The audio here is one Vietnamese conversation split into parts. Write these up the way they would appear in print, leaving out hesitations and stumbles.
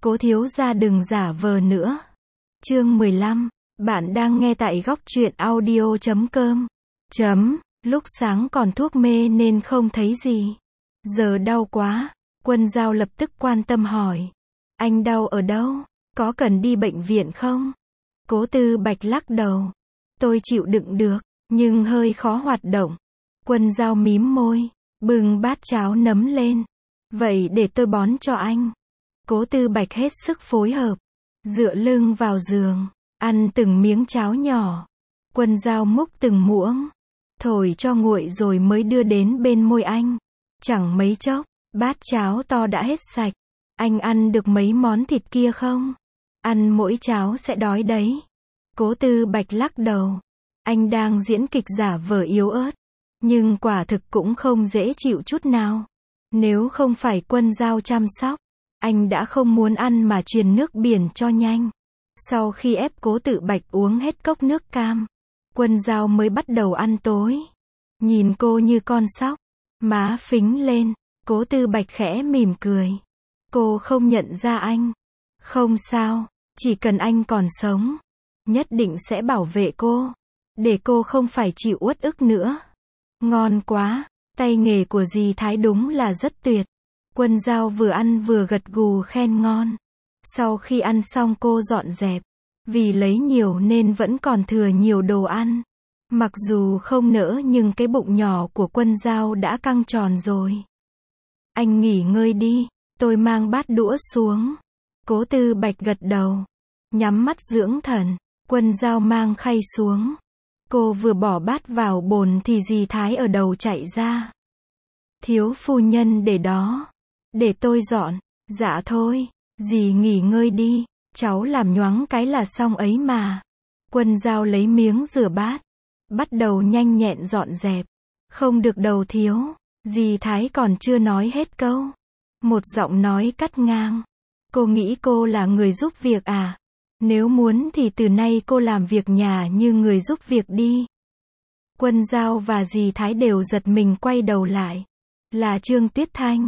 Cố thiếu gia đừng giả vờ nữa. Chương 15. Bạn đang nghe tại góc truyện audio.com. Lúc sáng còn thuốc mê nên không thấy gì. Giờ đau quá. Quân Dao lập tức quan tâm hỏi. Anh đau ở đâu? Có cần đi bệnh viện không? Cố Tư Bạch lắc đầu. Tôi chịu đựng được, nhưng hơi khó hoạt động. Quân Dao mím môi, bưng bát cháo nấm lên. Vậy để tôi bón cho anh. Cố Tư Bạch hết sức phối hợp. Dựa lưng vào giường, ăn từng miếng cháo nhỏ. Quân Dao múc từng muỗng, thổi cho nguội rồi mới đưa đến bên môi anh. Chẳng mấy chốc, bát cháo to đã hết sạch. Anh ăn được mấy món thịt kia không? Ăn mỗi cháo sẽ đói đấy. Cố Tư Bạch lắc đầu. Anh đang diễn kịch giả vờ yếu ớt. Nhưng quả thực cũng không dễ chịu chút nào. Nếu không phải Quân Dao chăm sóc, anh đã không muốn ăn mà truyền nước biển cho nhanh. Sau khi ép Cố Tư Bạch uống hết cốc nước cam, Quân Dao mới bắt đầu ăn tối. Nhìn cô như con sóc, má phính lên, Cố Tư Bạch khẽ mỉm cười. Cô không nhận ra anh. Không sao, chỉ cần anh còn sống, nhất định sẽ bảo vệ cô, để cô không phải chịu uất ức nữa. Ngon quá, tay nghề của dì Thái đúng là rất tuyệt. Quân Dao vừa ăn vừa gật gù khen ngon. Sau khi ăn xong cô dọn dẹp. Vì lấy nhiều nên vẫn còn thừa nhiều đồ ăn. Mặc dù không nỡ nhưng cái bụng nhỏ của Quân Dao đã căng tròn rồi. Anh nghỉ ngơi đi, tôi mang bát đũa xuống. Cố Tư Bạch gật đầu. Nhắm mắt dưỡng thần. Quân Dao mang khay xuống. Cô vừa bỏ bát vào bồn thì dì Thái ở đầu chạy ra. Thiếu phu nhân để đó. Để tôi dọn. Dạ thôi, dì nghỉ ngơi đi, cháu làm nhoáng cái là xong ấy mà. Quân Dao lấy miếng rửa bát, bắt đầu nhanh nhẹn dọn dẹp. Không được đầu thiếu, dì Thái còn chưa nói hết câu. Một giọng nói cắt ngang. Cô nghĩ cô là người giúp việc à? Nếu muốn thì từ nay cô làm việc nhà như người giúp việc đi. Quân Dao và dì Thái đều giật mình quay đầu lại. Là Trương Tuyết Thanh.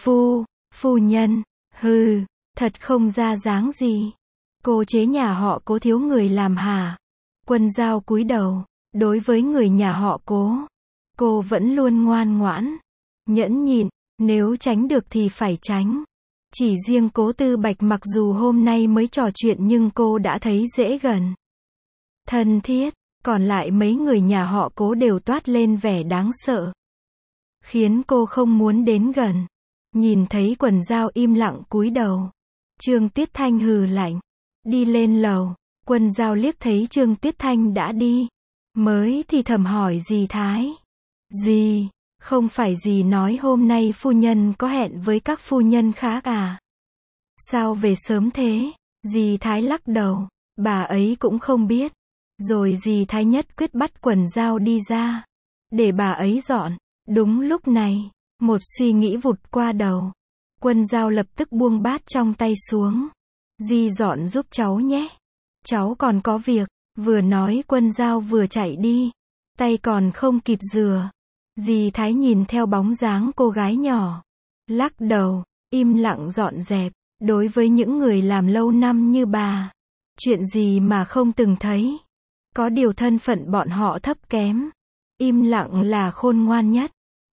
Phu nhân, hừ, thật không ra dáng gì. Cô chế nhà họ Cố thiếu người làm hả? Quân Dao cúi đầu. Đối với người nhà họ Cố, cô vẫn luôn ngoan ngoãn, nhẫn nhịn, nếu tránh được thì phải tránh. Chỉ riêng Cố Tư Bạch mặc dù hôm nay mới trò chuyện nhưng cô đã thấy dễ gần, thân thiết, còn lại mấy người nhà họ Cố đều toát lên vẻ đáng sợ, khiến cô không muốn đến gần. Nhìn thấy Quân Dao im lặng cúi đầu, Trương Tuyết Thanh hừ lạnh, đi lên lầu. Quân Dao liếc thấy Trương Tuyết Thanh đã đi, mới thì thầm hỏi dì Thái. Dì, không phải dì nói hôm nay phu nhân có hẹn với các phu nhân khác à? Sao về sớm thế? Dì Thái lắc đầu, bà ấy cũng không biết. Rồi dì Thái nhất quyết bắt Quân Dao đi ra, để bà ấy dọn. Đúng lúc này, một suy nghĩ vụt qua đầu. Quân Dao lập tức buông bát trong tay xuống. Dì dọn giúp cháu nhé. Cháu còn có việc. Vừa nói Quân Dao vừa chạy đi. Tay còn không kịp rửa. Dì Thái nhìn theo bóng dáng cô gái nhỏ, lắc đầu, im lặng dọn dẹp. Đối với những người làm lâu năm như bà, chuyện gì mà không từng thấy. Có điều thân phận bọn họ thấp kém. Im lặng là khôn ngoan nhất.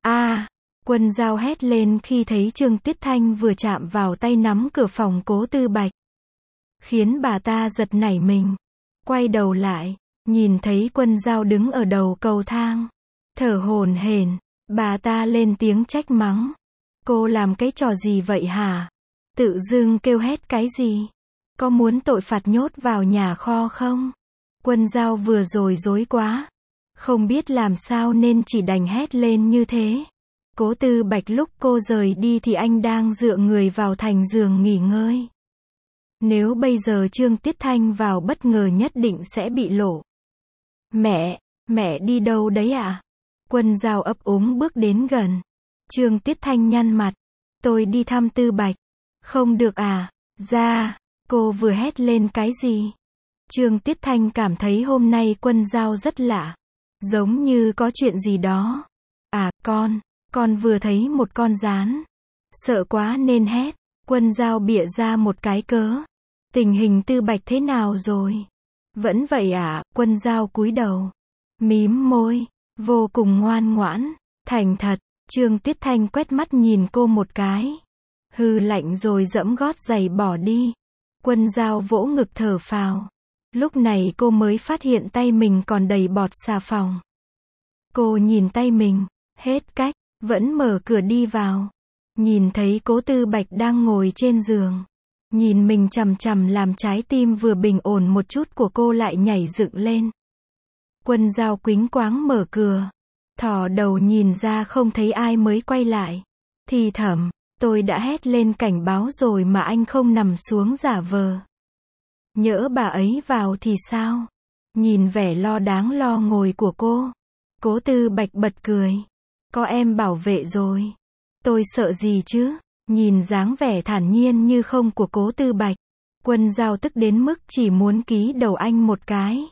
Quân Dao hét lên khi thấy Trương Tuyết Thanh vừa chạm vào tay nắm cửa phòng Cố Tư Bạch, khiến bà ta giật nảy mình. Quay đầu lại, nhìn thấy Quân Dao đứng ở đầu cầu thang, thở hổn hển, bà ta lên tiếng trách mắng. Cô làm cái trò gì vậy hả? Tự dưng kêu hét cái gì? Có muốn tội phạt nhốt vào nhà kho không? Quân Dao vừa rồi dối quá, không biết làm sao nên chỉ đành hét lên như thế. Cố Tư Bạch lúc cô rời đi thì anh đang dựa người vào thành giường nghỉ ngơi. Nếu bây giờ Trương Tuyết Thanh vào bất ngờ nhất định sẽ bị lộ. Mẹ đi đâu đấy ạ? Quân Dao ấp úng bước đến gần. Trương Tuyết Thanh nhăn mặt. Tôi đi thăm Tư Bạch. Không được à? Ra, cô vừa hét lên cái gì? Trương Tuyết Thanh cảm thấy hôm nay Quân Dao rất lạ. Giống như có chuyện gì đó. Con vừa thấy một con gián. Sợ quá nên hét. Quân Dao bịa ra một cái cớ. Tình hình Tư Bạch thế nào rồi? Vẫn vậy ạ, Quân Dao cúi đầu. Mím môi. Vô cùng ngoan ngoãn. Thành thật. Trương Tuyết Thanh quét mắt nhìn cô một cái. Hừ lạnh rồi dẫm gót giày bỏ đi. Quân Dao vỗ ngực thở phào. Lúc này cô mới phát hiện tay mình còn đầy bọt xà phòng. Cô nhìn tay mình. Hết cách. Vẫn mở cửa đi vào. Nhìn thấy Cố Tư Bạch đang ngồi trên giường. Nhìn mình chằm chằm làm trái tim vừa bình ổn một chút của cô lại nhảy dựng lên. Quân Dao quính quáng mở cửa. Thò đầu nhìn ra không thấy ai mới quay lại. Thì thầm, tôi đã hét lên cảnh báo rồi mà anh không nằm xuống giả vờ. Nhỡ bà ấy vào thì sao? Nhìn vẻ lo đáng lo ngồi của cô. Cố Tư Bạch bật cười. Có em bảo vệ rồi. Tôi sợ gì chứ? Nhìn dáng vẻ thản nhiên như không của Cố Tư Bạch. Quân Dao tức đến mức chỉ muốn ký đầu anh một cái.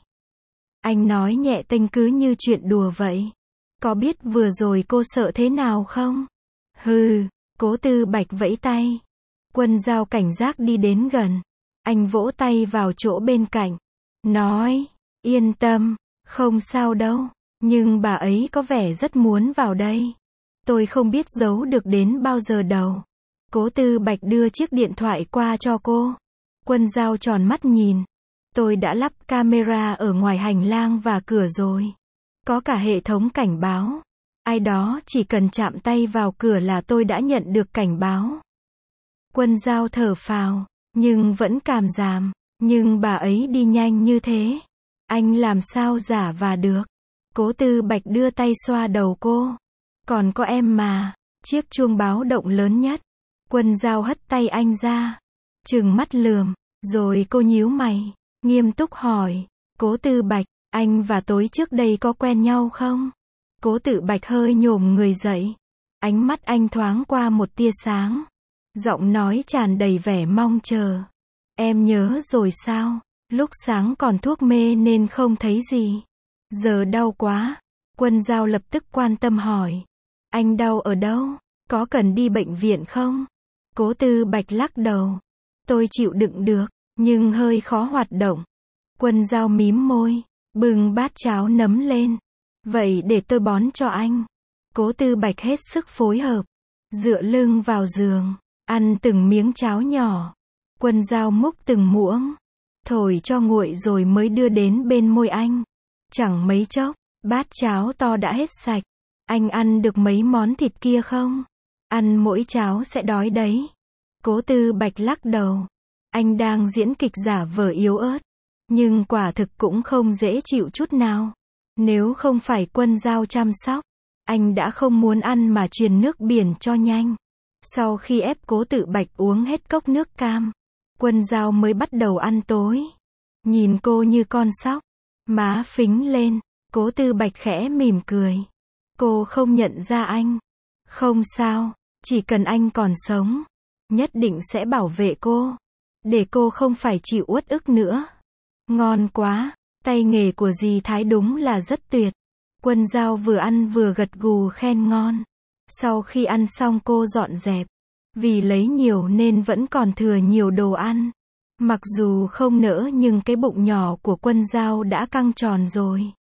Anh nói nhẹ tênh cứ như chuyện đùa vậy. Có biết vừa rồi cô sợ thế nào không? Hừ, Cố Tư Bạch vẫy tay. Quân Dao cảnh giác đi đến gần. Anh vỗ tay vào chỗ bên cạnh. Nói, yên tâm, không sao đâu. Nhưng bà ấy có vẻ rất muốn vào đây. Tôi không biết giấu được đến bao giờ đâu. Cố Tư Bạch đưa chiếc điện thoại qua cho cô. Quân Dao tròn mắt nhìn. Tôi đã lắp camera ở ngoài hành lang và cửa rồi. Có cả hệ thống cảnh báo. Ai đó chỉ cần chạm tay vào cửa là tôi đã nhận được cảnh báo. Quân Dao thở phào, nhưng vẫn cảm giảm. Nhưng bà ấy đi nhanh như thế. Anh làm sao giả vờ được. Cố Tư Bạch đưa tay xoa đầu cô. Còn có em mà. Chiếc chuông báo động lớn nhất. Quân Dao hất tay anh ra. Trừng mắt lườm. Rồi cô nhíu mày. Nghiêm túc hỏi. Cố Tư Bạch, anh và tối trước đây có quen nhau không? Cố Tư Bạch hơi nhổm người dậy. Ánh mắt anh thoáng qua một tia sáng. Giọng nói tràn đầy vẻ mong chờ. Em nhớ rồi sao? Lúc sáng còn thuốc mê nên không thấy gì. Giờ đau quá. Quân Dao lập tức quan tâm hỏi. Anh đau ở đâu? Có cần đi bệnh viện không? Cố Tư Bạch lắc đầu. Tôi chịu đựng được, nhưng hơi khó hoạt động. Quân Dao mím môi, bưng bát cháo nấm lên. Vậy để tôi bón cho anh. Cố Tư Bạch hết sức phối hợp. Dựa lưng vào giường, ăn từng miếng cháo nhỏ. Quân Dao múc từng muỗng. Thổi cho nguội rồi mới đưa đến bên môi anh. Chẳng mấy chốc, bát cháo to đã hết sạch. Anh ăn được mấy món thịt kia không? Ăn mỗi cháo sẽ đói đấy. Cố Tư Bạch lắc đầu. Anh đang diễn kịch giả vờ yếu ớt. Nhưng quả thực cũng không dễ chịu chút nào. Nếu không phải Quân Dao chăm sóc, anh đã không muốn ăn mà truyền nước biển cho nhanh. Sau khi ép Cố Tư Bạch uống hết cốc nước cam, Quân Dao mới bắt đầu ăn tối. Nhìn cô như con sóc, má phính lên, Cố Tư Bạch khẽ mỉm cười. Cô không nhận ra anh. Không sao, chỉ cần anh còn sống, nhất định sẽ bảo vệ cô. Để cô không phải chịu uất ức nữa. Ngon quá, tay nghề của dì Thái đúng là rất tuyệt. Quân Dao vừa ăn vừa gật gù khen ngon. Sau khi ăn xong cô dọn dẹp. Vì lấy nhiều nên vẫn còn thừa nhiều đồ ăn. Mặc dù không nỡ nhưng cái bụng nhỏ của Quân Dao đã căng tròn rồi.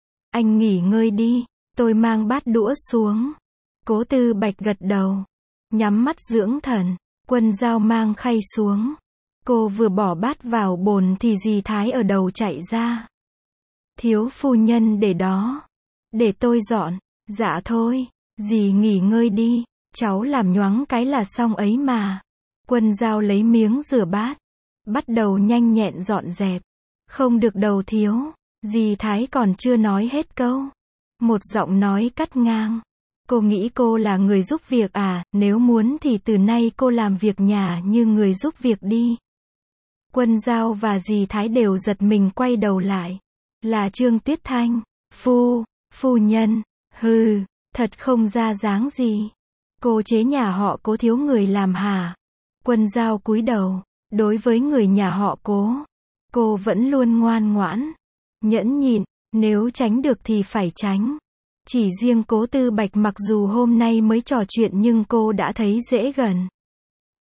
Anh nghỉ ngơi đi, tôi mang bát đũa xuống. Cố Tư Bạch gật đầu. Nhắm mắt dưỡng thần. Quân Dao mang khay xuống. Cô vừa bỏ bát vào bồn thì dì Thái ở đầu chạy ra. Thiếu phu nhân để đó. Để tôi dọn. Dạ thôi, dì nghỉ ngơi đi. Cháu làm nhoáng cái là xong ấy mà. Quân Dao lấy miếng rửa bát. Bắt đầu nhanh nhẹn dọn dẹp. Không được đầu thiếu. Dì Thái còn chưa nói hết câu. Một giọng nói cắt ngang. Cô nghĩ cô là người giúp việc à? Nếu muốn thì từ nay cô làm việc nhà như người giúp việc đi. Quân Dao và dì Thái đều giật mình quay đầu lại. Là Trương Tuyết Thanh. Phu nhân. Hừ, thật không ra dáng gì. Cô chế nhà họ Cố thiếu người làm hả? Quân Dao cúi đầu. Đối với người nhà họ Cố, cô vẫn luôn ngoan ngoãn, nhẫn nhịn, nếu tránh được thì phải tránh. Chỉ riêng Cố Tư Bạch mặc dù hôm nay mới trò chuyện nhưng cô đã thấy dễ gần.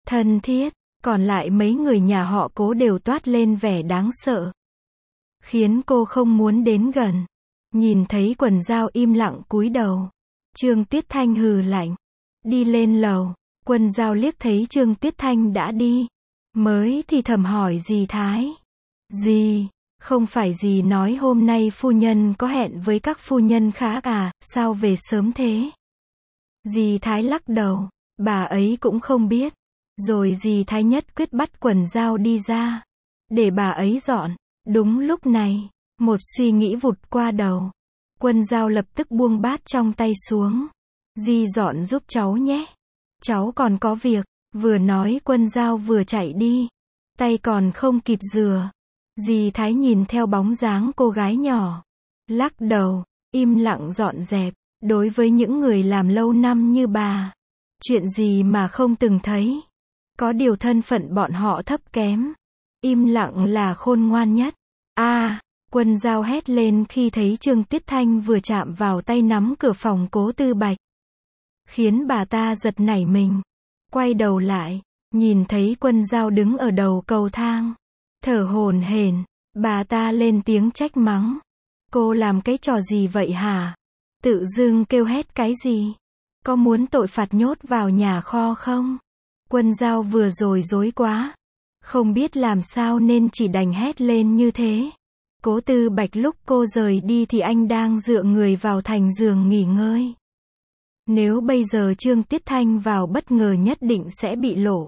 thân thiết, còn lại mấy người nhà họ Cố đều toát lên vẻ đáng sợ, khiến cô không muốn đến gần. Nhìn thấy Quần Dao im lặng cúi đầu, Trương Tuyết Thanh hừ lạnh, đi lên lầu. Quần Dao liếc thấy Trương Tuyết Thanh đã đi, mới thì thầm hỏi dì Thái. Dì, không phải dì nói hôm nay phu nhân có hẹn với các phu nhân khác à, sao về sớm thế? Dì Thái lắc đầu, bà ấy cũng không biết. Rồi dì Thái nhất quyết bắt Quần Dao đi ra, để bà ấy dọn. Đúng lúc này, một suy nghĩ vụt qua đầu. Quần Dao lập tức buông bát trong tay xuống. Dì dọn giúp cháu nhé. Cháu còn có việc. Vừa nói Quần Dao vừa chạy đi. Tay còn không kịp rửa. Dì Thái nhìn theo bóng dáng cô gái nhỏ, lắc đầu, im lặng dọn dẹp. Đối với những người làm lâu năm như bà, chuyện gì mà không từng thấy. Có điều thân phận bọn họ thấp kém, im lặng là khôn ngoan nhất. Quần Dao hét lên khi thấy Trương Tuyết Thanh vừa chạm vào tay nắm cửa phòng Cố Tư Bạch, khiến bà ta giật nảy mình. Quay đầu lại, nhìn thấy Quần Dao đứng ở đầu cầu thang, thở hổn hển. Bà ta lên tiếng trách mắng. Cô làm cái trò gì vậy hả? Tự dưng kêu hét cái gì? Có muốn tội phạt nhốt vào nhà kho không? Quần Dao vừa rồi dối quá, không biết làm sao nên chỉ đành hét lên như thế. Cố Tư Bạch lúc cô rời đi thì anh đang dựa người vào thành giường nghỉ ngơi. Nếu bây giờ Trương Tuyết Thanh vào bất ngờ nhất định sẽ bị lộ.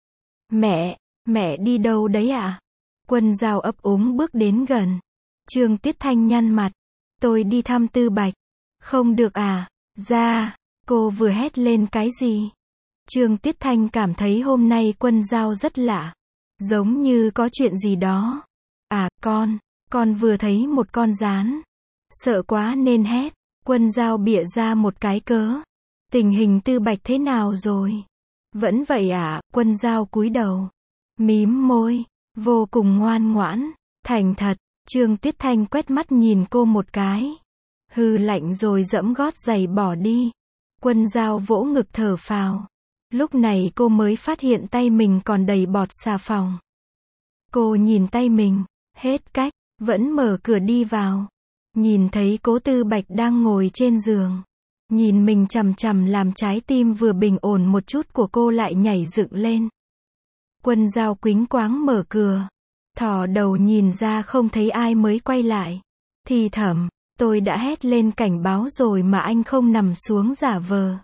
Mẹ đi đâu đấy ạ? Quần Dao ấp úng bước đến gần. Trương Tuyết Thanh nhăn mặt. Tôi đi thăm Tư Bạch. Không được à? Ra. Cô vừa hét lên cái gì? Trương Tuyết Thanh cảm thấy hôm nay Quần Dao rất lạ. Giống như có chuyện gì đó. Con vừa thấy một con gián. Sợ quá nên hét. Quần Dao bịa ra một cái cớ. Tình hình Tư Bạch thế nào rồi? Vẫn vậy à? Quần Dao cúi đầu, mím môi, vô cùng ngoan ngoãn, thành thật. Trương Tuyết Thanh quét mắt nhìn cô một cái, hừ lạnh rồi giẫm gót giày bỏ đi. Quần Dao vỗ ngực thở phào. Lúc này cô mới phát hiện tay mình còn đầy bọt xà phòng. Cô nhìn tay mình, hết cách, vẫn mở cửa đi vào. Nhìn thấy Cố Tư Bạch đang ngồi trên giường, nhìn mình chằm chằm làm trái tim vừa bình ổn một chút của cô lại nhảy dựng lên. Quần Dao quĩnh quáng mở cửa, thò đầu nhìn ra không thấy ai mới quay lại. Thì thầm, tôi đã hét lên cảnh báo rồi mà anh không nằm xuống giả vờ.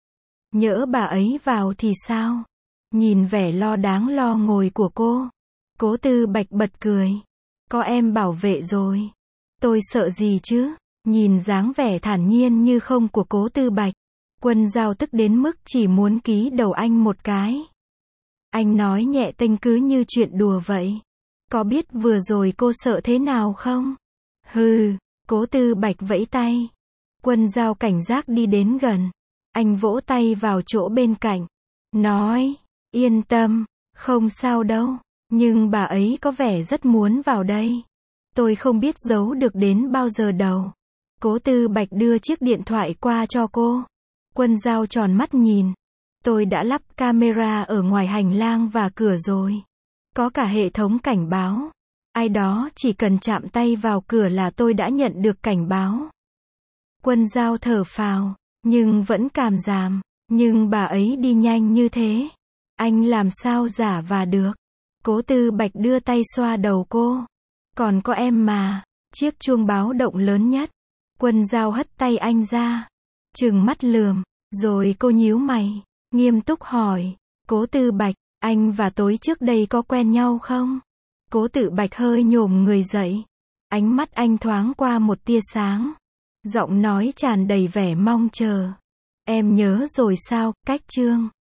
Nhỡ bà ấy vào thì sao? Nhìn vẻ lo đáng lo ngồi của cô, Cố Tư Bạch bật cười. Có em bảo vệ rồi. Tôi sợ gì chứ? Nhìn dáng vẻ thản nhiên như không của Cố Tư Bạch, Quần Dao tức đến mức chỉ muốn ký đầu anh một cái. Anh nói nhẹ tênh cứ như chuyện đùa vậy. Có biết vừa rồi cô sợ thế nào không? Hừ, Cố Tư Bạch vẫy tay. Quần Dao cảnh giác đi đến gần. Anh vỗ tay vào chỗ bên cạnh, nói, yên tâm, không sao đâu. Nhưng bà ấy có vẻ rất muốn vào đây. Tôi không biết giấu được đến bao giờ đâu. Cố Tư Bạch đưa chiếc điện thoại qua cho cô. Quần Dao tròn mắt nhìn. Tôi đã lắp camera ở ngoài hành lang và cửa rồi. Có cả hệ thống cảnh báo. Ai đó chỉ cần chạm tay vào cửa là tôi đã nhận được cảnh báo. Quần Dao thở phào, nhưng vẫn cảm giảm. Nhưng bà ấy đi nhanh như thế, anh làm sao giả vờ được? Cố Tư Bạch đưa tay xoa đầu cô. Còn có em mà. Chiếc chuông báo động lớn nhất. Quần Dao hất tay anh ra, trừng mắt lườm, rồi cô nhíu mày, nghiêm túc hỏi, Cố Tư Bạch, anh và tối trước đây có quen nhau không? Cố Tư Bạch hơi nhổm người dậy, ánh mắt anh thoáng qua một tia sáng, giọng nói tràn đầy vẻ mong chờ. Em nhớ rồi sao? Cách Trương